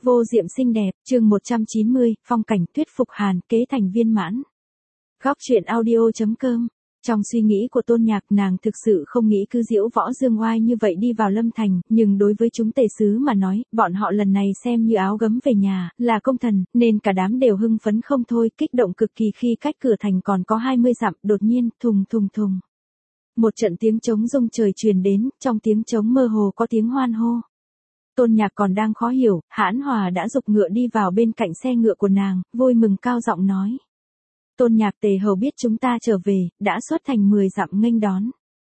Vô diệm xinh đẹp, chương 190, phong cảnh thuyết phục hàn kế thành viên mãn. Góc truyện audio.com. Trong suy nghĩ của Tôn Nhạc, nàng thực sự không nghĩ cứ diễu võ dương oai như vậy đi vào Lâm Thành, nhưng đối với chúng tể sứ mà nói, bọn họ lần này xem như áo gấm về nhà, là công thần, nên cả đám đều hưng phấn không thôi, kích động cực kỳ khi cách cửa thành còn có 20 dặm, đột nhiên, thùng thùng thùng. Một trận tiếng trống rung trời truyền đến, trong tiếng trống mơ hồ có tiếng hoan hô. Tôn Nhạc còn đang khó hiểu, Hãn Hòa đã giục ngựa đi vào bên cạnh xe ngựa của nàng, vui mừng cao giọng nói. Tôn Nhạc, Tề hầu biết chúng ta trở về, đã xuất thành 10 dặm nghênh đón.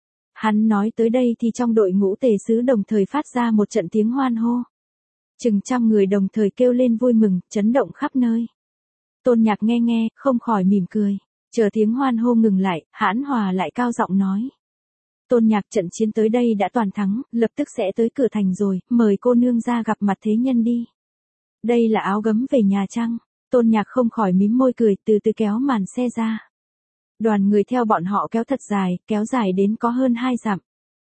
Hắn nói tới đây thì trong đội ngũ tề sứ đồng thời phát ra một trận tiếng hoan hô. Chừng trăm người đồng thời kêu lên vui mừng, chấn động khắp nơi. Tôn Nhạc nghe, không khỏi mỉm cười. Chờ tiếng hoan hô ngừng lại, Hãn Hòa lại cao giọng nói. Tôn Nhạc, trận chiến tới đây đã toàn thắng, lập tức sẽ tới cửa thành rồi, mời cô nương ra gặp mặt thế nhân đi. Đây là áo gấm về nhà chăng? Tôn Nhạc không khỏi mím môi cười, từ từ kéo màn xe ra. Đoàn người theo bọn họ kéo thật dài, kéo dài đến có hơn 2 dặm.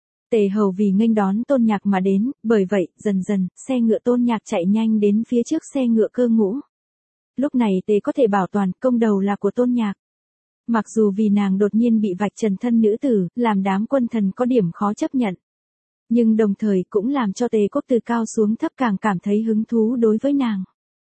Tề hầu vì nghênh đón Tôn Nhạc mà đến, bởi vậy, dần dần, xe ngựa Tôn Nhạc chạy nhanh đến phía trước xe ngựa Cơ Ngũ. Lúc này Tề có thể bảo toàn, công đầu là của Tôn Nhạc. Mặc dù vì nàng đột nhiên bị vạch trần thân nữ tử, làm đám quân thần có điểm khó chấp nhận. Nhưng đồng thời cũng làm cho Tề Quốc từ cao xuống thấp càng cảm thấy hứng thú đối với nàng.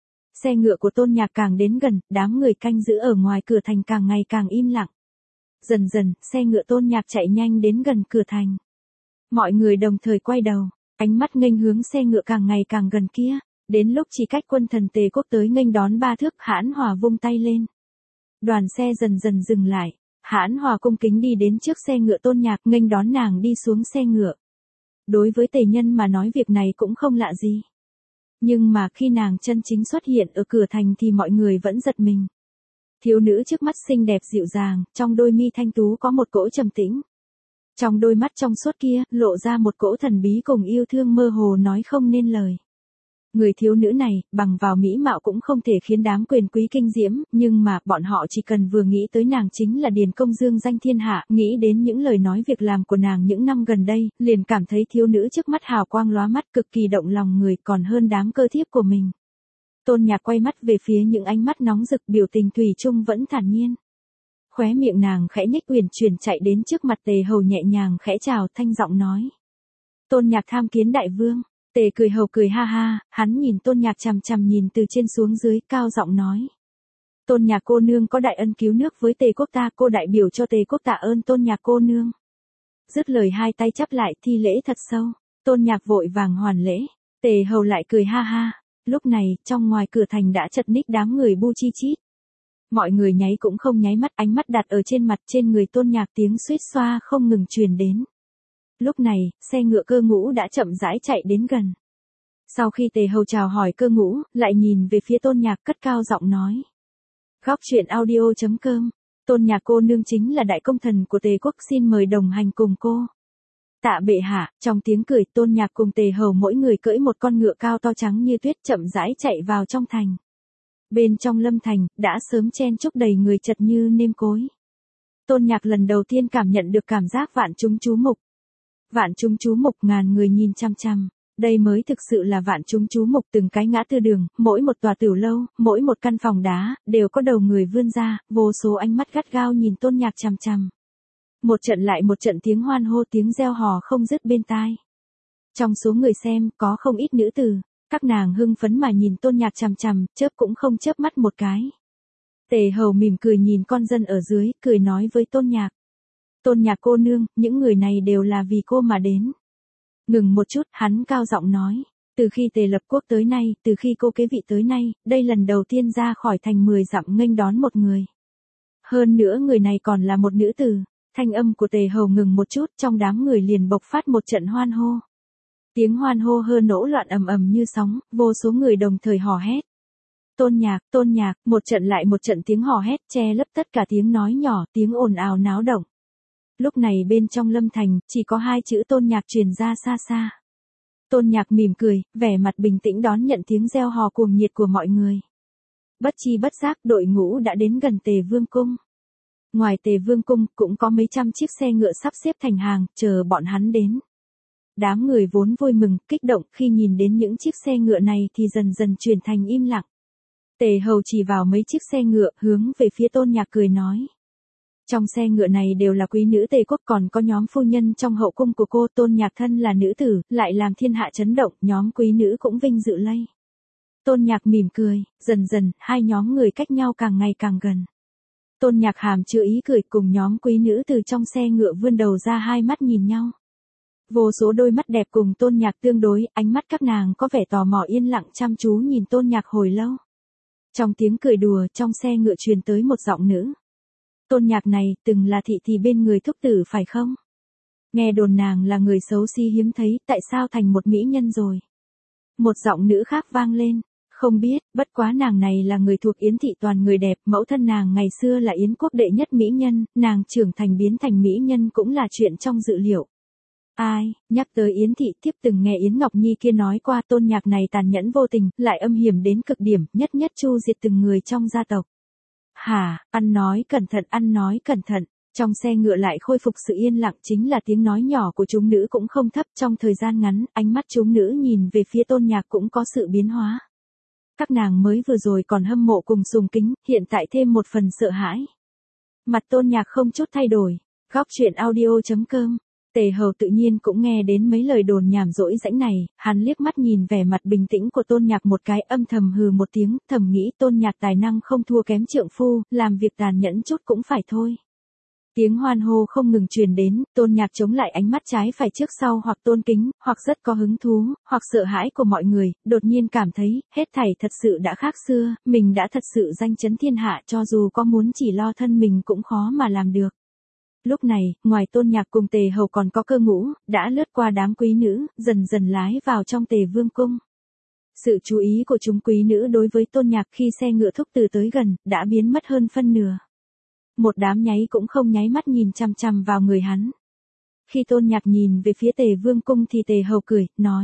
Xe ngựa của Tôn Nhạc càng đến gần, đám người canh giữ ở ngoài cửa thành càng ngày càng im lặng. Dần dần, xe ngựa Tôn Nhạc chạy nhanh đến gần cửa thành. Mọi người đồng thời quay đầu, ánh mắt nghênh hướng xe ngựa càng ngày càng gần kia. Đến lúc chỉ cách quân thần Tề Quốc tới nghênh đón 3 thước, Hãn Hòa vung tay lên. Đoàn xe dần dần dừng lại, Hãn Hòa cung kính đi đến trước xe ngựa Tôn Nhạc nghênh đón nàng đi xuống xe ngựa. Đối với Tề nhân mà nói việc này cũng không lạ gì. Nhưng mà khi nàng chân chính xuất hiện ở cửa thành thì mọi người vẫn giật mình. Thiếu nữ trước mắt xinh đẹp dịu dàng, trong đôi mi thanh tú có một cỗ trầm tĩnh. Trong đôi mắt trong suốt kia, lộ ra một cỗ thần bí cùng yêu thương mơ hồ nói không nên lời. Người thiếu nữ này, bằng vào mỹ mạo cũng không thể khiến đám quyền quý kinh diễm, nhưng mà bọn họ chỉ cần vừa nghĩ tới nàng chính là Điền Công Dương danh thiên hạ, nghĩ đến những lời nói việc làm của nàng những năm gần đây, liền cảm thấy thiếu nữ trước mắt hào quang lóa mắt cực kỳ động lòng người còn hơn đám cơ thiếp của mình. Tôn Nhạc quay mắt về phía những ánh mắt nóng rực, biểu tình thủy chung vẫn thản nhiên. Khóe miệng nàng khẽ nhếch, uyển chuyển chạy đến trước mặt Tề hầu nhẹ nhàng khẽ chào, thanh giọng nói. Tôn Nhạc tham kiến đại vương. Tề cười hầu cười ha ha, hắn nhìn Tôn Nhạc chằm chằm nhìn từ trên xuống dưới, cao giọng nói. Tôn Nhạc cô nương có đại ân cứu nước với Tề quốc ta, cô đại biểu cho Tề quốc tạ ơn Tôn Nhạc cô nương. Dứt lời hai tay chắp lại thi lễ thật sâu, Tôn Nhạc vội vàng hoàn lễ, Tề hầu lại cười ha ha. Lúc này, trong ngoài cửa thành đã chật ních đám người bu chi chít. Mọi người nháy cũng không nháy mắt, ánh mắt đặt ở trên mặt trên người Tôn Nhạc, tiếng suýt xoa không ngừng truyền đến. Lúc này, xe ngựa Cơ Ngũ đã chậm rãi chạy đến gần. Sau khi Tề hầu chào hỏi Cơ Ngũ, lại nhìn về phía Tôn Nhạc cất cao giọng nói. Góc truyện audio.com. Tôn Nhạc cô nương chính là đại công thần của Tề quốc, xin mời đồng hành cùng cô. Tạ bệ hạ. Trong tiếng cười, Tôn Nhạc cùng Tề hầu mỗi người cưỡi một con ngựa cao to trắng như tuyết chậm rãi chạy vào trong thành. Bên trong Lâm Thành, đã sớm chen chúc đầy người chật như nêm cối. Tôn Nhạc lần đầu tiên cảm nhận được cảm giác vạn chúng chú mục. Vạn chúng chú mục, ngàn người nhìn chăm chăm, đây mới thực sự là vạn chúng chú mục. Từng cái ngã tư đường, mỗi một tòa tiểu lâu, mỗi một căn phòng đá, đều có đầu người vươn ra, vô số ánh mắt gắt gao nhìn Tôn Nhạc chăm chăm. Một trận lại một trận tiếng hoan hô, tiếng reo hò không dứt bên tai. Trong số người xem, có không ít nữ tử, các nàng hưng phấn mà nhìn Tôn Nhạc chăm chăm, chớp cũng không chớp mắt một cái. Tề hầu mỉm cười nhìn con dân ở dưới, cười nói với Tôn Nhạc. Tôn Nhạc cô nương, những người này đều là vì cô mà đến. Ngừng một chút, hắn cao giọng nói. Từ khi Tề lập quốc tới nay, từ khi cô kế vị tới nay, đây lần đầu tiên ra khỏi thành 10 dặm nghênh đón một người. Hơn nữa người này còn là một nữ tử. Thanh âm của Tề hầu ngừng một chút, trong đám người liền bộc phát một trận hoan hô. Tiếng hoan hô hơ nỗ loạn ầm ầm như sóng, vô số người đồng thời hò hét. Tôn Nhạc, một trận lại một trận tiếng hò hét che lấp tất cả tiếng nói nhỏ, tiếng ồn ào náo động. Lúc này bên trong Lâm Thành, chỉ có 2 chữ Tôn Nhạc truyền ra xa xa. Tôn Nhạc mỉm cười, vẻ mặt bình tĩnh đón nhận tiếng reo hò cuồng nhiệt của mọi người. Bất chi bất giác, đội ngũ đã đến gần Tề Vương cung. Ngoài Tề Vương cung, cũng có mấy trăm chiếc xe ngựa sắp xếp thành hàng, chờ bọn hắn đến. Đám người vốn vui mừng, kích động khi nhìn đến những chiếc xe ngựa này thì dần dần chuyển thành im lặng. Tề hầu chỉ vào mấy chiếc xe ngựa, hướng về phía Tôn Nhạc cười nói. Trong xe ngựa này đều là quý nữ Tề quốc, còn có nhóm phu nhân trong hậu cung của cô. Tôn Nhạc thân là nữ tử, lại làm thiên hạ chấn động, nhóm quý nữ cũng vinh dự lây. Tôn Nhạc mỉm cười, dần dần, hai nhóm người cách nhau càng ngày càng gần. Tôn Nhạc hàm chứa ý cười, cùng nhóm quý nữ từ trong xe ngựa vươn đầu ra, hai mắt nhìn nhau. Vô số đôi mắt đẹp cùng Tôn Nhạc tương đối, ánh mắt các nàng có vẻ tò mò yên lặng chăm chú nhìn Tôn Nhạc hồi lâu. Trong tiếng cười đùa, trong xe ngựa truyền tới một giọng nữ. Tôn Nhạc này, từng là thị thì bên người thúc tử phải không? Nghe đồn nàng là người xấu xí hiếm thấy, tại sao thành một mỹ nhân rồi? Một giọng nữ khác vang lên. Không biết, bất quá nàng này là người thuộc Yến thị toàn người đẹp, mẫu thân nàng ngày xưa là Yến quốc đệ nhất mỹ nhân, nàng trưởng thành biến thành mỹ nhân cũng là chuyện trong dự liệu. Ai, nhắc tới Yến thị, thiếp từng nghe Yến Ngọc Nhi kia nói qua. Tôn Nhạc này tàn nhẫn vô tình, lại âm hiểm đến cực điểm, nhất nhất chu diệt từng người trong gia tộc. Hả, ăn nói cẩn thận, ăn nói cẩn thận. Trong xe ngựa lại khôi phục sự yên lặng, chính là tiếng nói nhỏ của chúng nữ cũng không thấp. Trong thời gian ngắn, ánh mắt chúng nữ nhìn về phía Tôn Nhạc cũng có sự biến hóa. Các nàng mới vừa rồi còn hâm mộ cùng sùng kính, hiện tại thêm một phần sợ hãi. Mặt Tôn Nhạc không chút thay đổi. Góc truyện audio.com. Tề hầu tự nhiên cũng nghe đến mấy lời đồn nhảm dỗi dãnh này, hắn liếc mắt nhìn vẻ mặt bình tĩnh của Tôn Nhạc một cái, âm thầm hừ một tiếng, thầm nghĩ Tôn Nhạc tài năng không thua kém trượng phu, làm việc tàn nhẫn chút cũng phải thôi. Tiếng hoan hô không ngừng truyền đến, Tôn Nhạc chống lại ánh mắt trái phải trước sau, hoặc tôn kính, hoặc rất có hứng thú, hoặc sợ hãi của mọi người, đột nhiên cảm thấy, hết thảy thật sự đã khác xưa, mình đã thật sự danh chấn thiên hạ, cho dù có muốn chỉ lo thân mình cũng khó mà làm được. Lúc này, ngoài Tôn Nhạc cùng Tề hầu còn có Cơ Ngũ, đã lướt qua đám quý nữ, dần dần lái vào trong Tề vương cung. Sự chú ý của chúng quý nữ đối với Tôn Nhạc khi xe ngựa thúc từ tới gần, đã biến mất hơn phân nửa. Một đám nháy cũng không nháy mắt nhìn chằm chằm vào người hắn. Khi Tôn Nhạc nhìn về phía Tề vương cung thì Tề hầu cười, nói.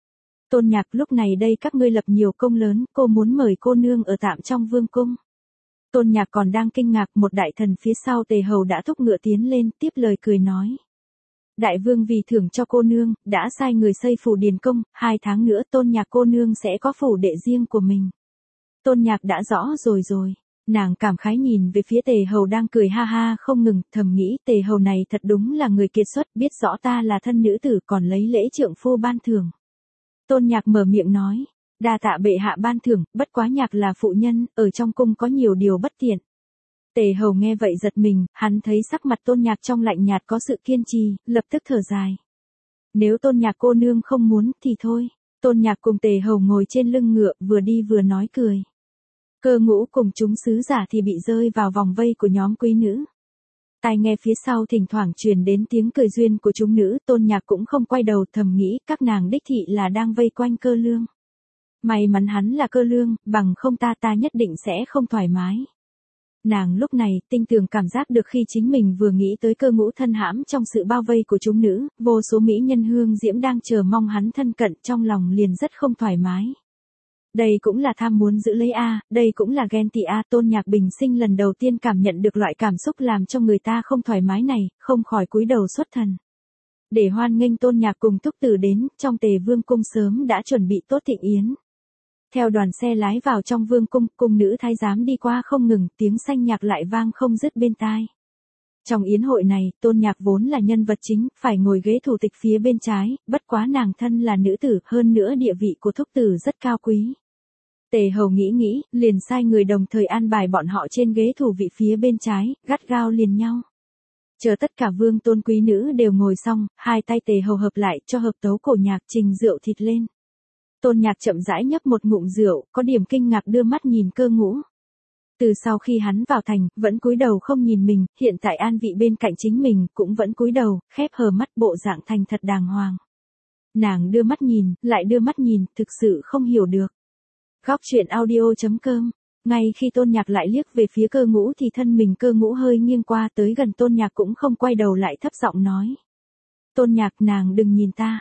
Tôn Nhạc, lúc này đây các ngươi lập nhiều công lớn, cô muốn mời cô nương ở tạm trong vương cung. Tôn Nhạc còn đang kinh ngạc, một đại thần phía sau Tề hầu đã thúc ngựa tiến lên, tiếp lời cười nói. Đại vương vì thưởng cho cô nương, đã sai người xây phủ điền công, 2 tháng nữa Tôn Nhạc cô nương sẽ có phủ đệ riêng của mình. Tôn Nhạc đã rõ rồi. Nàng cảm khái nhìn về phía Tề hầu đang cười ha ha không ngừng, thầm nghĩ Tề hầu này thật đúng là người kiệt xuất, biết rõ ta là thân nữ tử còn lấy lễ trượng phu ban thưởng. Tôn Nhạc mở miệng nói. Đa tạ bệ hạ ban thưởng, bất quá Nhạc là phụ nhân, ở trong cung có nhiều điều bất tiện. Tề hầu nghe vậy giật mình, hắn thấy sắc mặt Tôn Nhạc trong lạnh nhạt có sự kiên trì, lập tức thở dài. Nếu Tôn Nhạc cô nương không muốn, thì thôi. Tôn Nhạc cùng Tề hầu ngồi trên lưng ngựa, vừa đi vừa nói cười. Cơ Ngũ cùng chúng sứ giả thì bị rơi vào vòng vây của nhóm quý nữ. Tai nghe phía sau thỉnh thoảng truyền đến tiếng cười duyên của chúng nữ, Tôn Nhạc cũng không quay đầu, thầm nghĩ các nàng đích thị là đang vây quanh Cơ Lương. May mắn hắn là Cơ Lương, bằng không ta nhất định sẽ không thoải mái. Nàng lúc này, tinh tường cảm giác được khi chính mình vừa nghĩ tới Cơ Ngũ thân hãm trong sự bao vây của chúng nữ, vô số mỹ nhân hương diễm đang chờ mong hắn thân cận, trong lòng liền rất không thoải mái. Đây cũng là tham muốn giữ lấy a, đây cũng là ghen tị a. Tôn Nhạc bình sinh lần đầu tiên cảm nhận được loại cảm xúc làm cho người ta không thoải mái này, không khỏi cúi đầu xuất thần. Để hoan nghênh Tôn Nhạc cùng thúc tử đến, trong Tề vương cung sớm đã chuẩn bị tốt thịnh yến. Theo đoàn xe lái vào trong vương cung, cung nữ thái giám đi qua không ngừng, tiếng sanh nhạc lại vang không dứt bên tai. Trong yến hội này, Tôn Nhạc vốn là nhân vật chính, phải ngồi ghế thủ tịch phía bên trái, bất quá nàng thân là nữ tử, hơn nữa địa vị của thúc tử rất cao quý. Tề hầu nghĩ, liền sai người đồng thời an bài bọn họ trên ghế thủ vị phía bên trái, gắt gao liền nhau. Chờ tất cả vương tôn quý nữ đều ngồi xong, hai tay Tề hầu hợp lại cho hợp tấu cổ nhạc, trình rượu thịt lên. Tôn Nhạc chậm rãi nhấp một ngụm rượu, có điểm kinh ngạc đưa mắt nhìn Cơ Ngũ. Từ sau khi hắn vào thành, vẫn cúi đầu không nhìn mình, hiện tại an vị bên cạnh chính mình, cũng vẫn cúi đầu, khép hờ mắt, bộ dạng thành thật đàng hoàng. Nàng đưa mắt nhìn, lại đưa mắt nhìn, thực sự không hiểu được. Góc truyện audio.com. Ngay khi Tôn Nhạc lại liếc về phía Cơ Ngũ thì thân mình Cơ Ngũ hơi nghiêng qua, tới gần Tôn Nhạc cũng không quay đầu lại, thấp giọng nói. Tôn Nhạc, nàng đừng nhìn ta.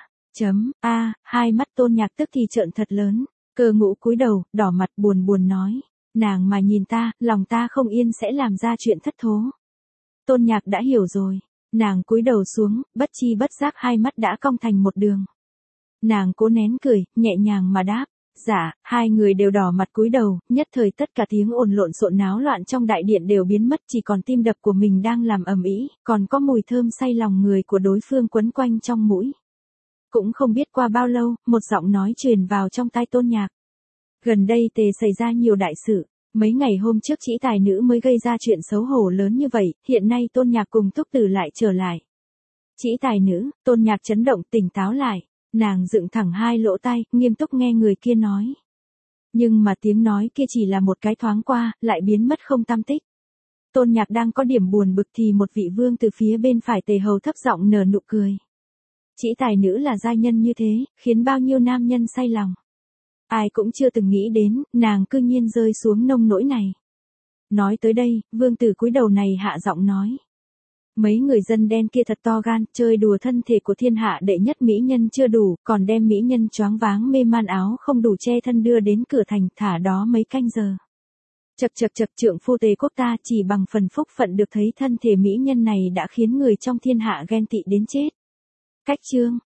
Hai mắt Tôn Nhạc tức thì trợn thật lớn. Cơ Ngũ cúi đầu, đỏ mặt buồn nói. Nàng mà nhìn ta, lòng ta không yên sẽ làm ra chuyện thất thố. Tôn Nhạc đã hiểu rồi. Nàng cúi đầu xuống, bất chi bất giác hai mắt đã cong thành một đường. Nàng cố nén cười, nhẹ nhàng mà đáp. Dạ, hai người đều đỏ mặt cúi đầu, nhất thời tất cả tiếng ồn lộn xộn náo loạn trong đại điện đều biến mất, chỉ còn tim đập của mình đang làm ầm ĩ, còn có mùi thơm say lòng người của đối phương quấn quanh trong mũi. Cũng không biết qua bao lâu, một giọng nói truyền vào trong tai Tôn Nhạc. Gần đây Tề xảy ra nhiều đại sự, mấy ngày hôm trước Trĩ Tài Nữ mới gây ra chuyện xấu hổ lớn như vậy, hiện nay Tôn Nhạc cùng Túc Tử lại trở lại. Trĩ Tài Nữ, Tôn Nhạc chấn động tỉnh táo lại. Nàng dựng thẳng hai lỗ tai, nghiêm túc nghe người kia nói. Nhưng mà tiếng nói kia chỉ là một cái thoáng qua, lại biến mất không tăm tích. Tôn Nhạc đang có điểm buồn bực thì một vị vương từ phía bên phải Tề hầu thấp giọng nở nụ cười. Trĩ Tài Nữ là giai nhân như thế, khiến bao nhiêu nam nhân say lòng. Ai cũng chưa từng nghĩ đến, nàng cư nhiên rơi xuống nông nỗi này. Nói tới đây, vương tử cúi đầu này hạ giọng nói. Mấy người dân đen kia thật to gan, chơi đùa thân thể của thiên hạ đệ nhất mỹ nhân chưa đủ, còn đem mỹ nhân choáng váng mê man áo không đủ che thân đưa đến cửa thành, thả đó mấy canh giờ. Chậc chậc chậc, trượng phu Tề quốc ta chỉ bằng phần phúc phận được thấy thân thể mỹ nhân này đã khiến người trong thiên hạ ghen tị đến chết. Cách chương